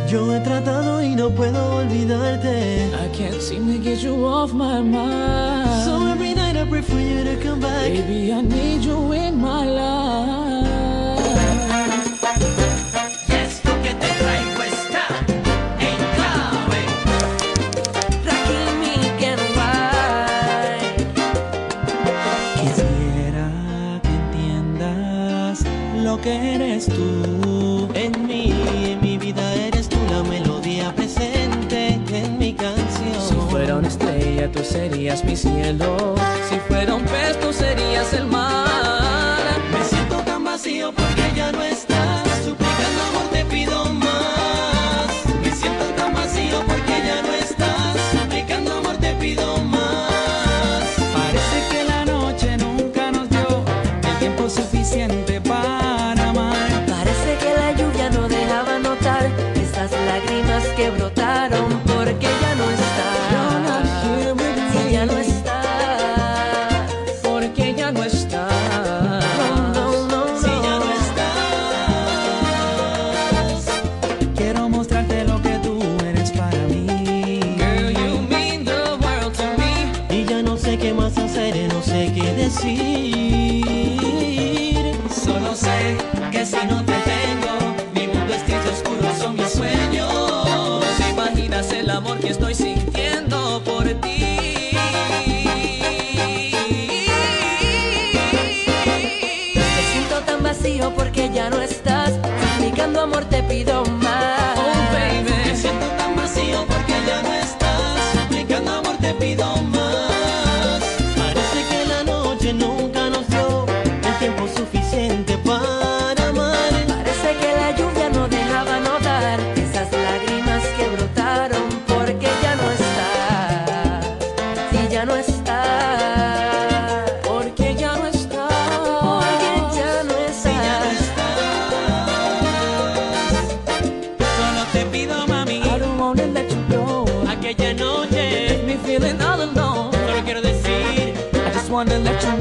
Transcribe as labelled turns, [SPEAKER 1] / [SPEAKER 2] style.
[SPEAKER 1] Yo he tratado y no puedo olvidarte.
[SPEAKER 2] I can't seem to get you off my mind.
[SPEAKER 1] So every night I pray for you to come back.
[SPEAKER 2] Baby, I need you in my life.
[SPEAKER 3] Y esto que te traigo está en clave.
[SPEAKER 4] Rakim y Ken White.
[SPEAKER 1] Quisiera que entiendas lo que eres tú en mi vida eres tú la melodía presente en mi canción.
[SPEAKER 2] Si fuera una estrella, tú serías mi cielo. Si fuera un pez, tú serías el mar.
[SPEAKER 1] Me siento tan vacío porque ya no estás. Suplicando amor te pido más. Me siento tan vacío porque ya no estás. Suplicando amor te pido más.
[SPEAKER 5] Parece que la noche nunca nos dio el tiempo suficiente para amar.
[SPEAKER 4] Parece que la lluvia no dejaba notar esas lágrimas que brotaron porque ya no
[SPEAKER 2] You're not here
[SPEAKER 4] estás.
[SPEAKER 2] with
[SPEAKER 4] Si
[SPEAKER 2] me.
[SPEAKER 4] ya no estás.
[SPEAKER 2] Porque ya no estás.
[SPEAKER 4] No, no, no.
[SPEAKER 1] Si ya no estás.
[SPEAKER 5] Quiero mostrarte lo que tú eres para mí.
[SPEAKER 2] Girl, you mean the world to me.
[SPEAKER 1] Y ya no sé qué más hacer, no sé qué decir.
[SPEAKER 3] Solo sé que si no te tengo, mi mundo es triste, oscuro, son mis sueños.
[SPEAKER 2] No te imaginas el amor que estoy sintiendo por ti.
[SPEAKER 4] Me siento tan vacío porque ya no estás. Suplicando amor te pido más.
[SPEAKER 2] Oh,
[SPEAKER 1] Me
[SPEAKER 2] baby.
[SPEAKER 1] siento tan vacío porque ya no estás. Suplicando amor te pido más. Parece que la noche nunca nos dio el tiempo suficiente para amar.
[SPEAKER 4] Parece que la lluvia no dejaba notar esas lágrimas que brotaron porque ya no estás. Si ya no estás.
[SPEAKER 2] Porque ya no estás.
[SPEAKER 4] Porque ya no
[SPEAKER 1] Si ya no
[SPEAKER 4] estás.
[SPEAKER 1] estás. Solo te pido, mami,
[SPEAKER 2] I don't wanna let you go.
[SPEAKER 1] aquella noche.
[SPEAKER 2] Me feeling all alone.
[SPEAKER 1] Solo quiero decir
[SPEAKER 2] I just wanna let you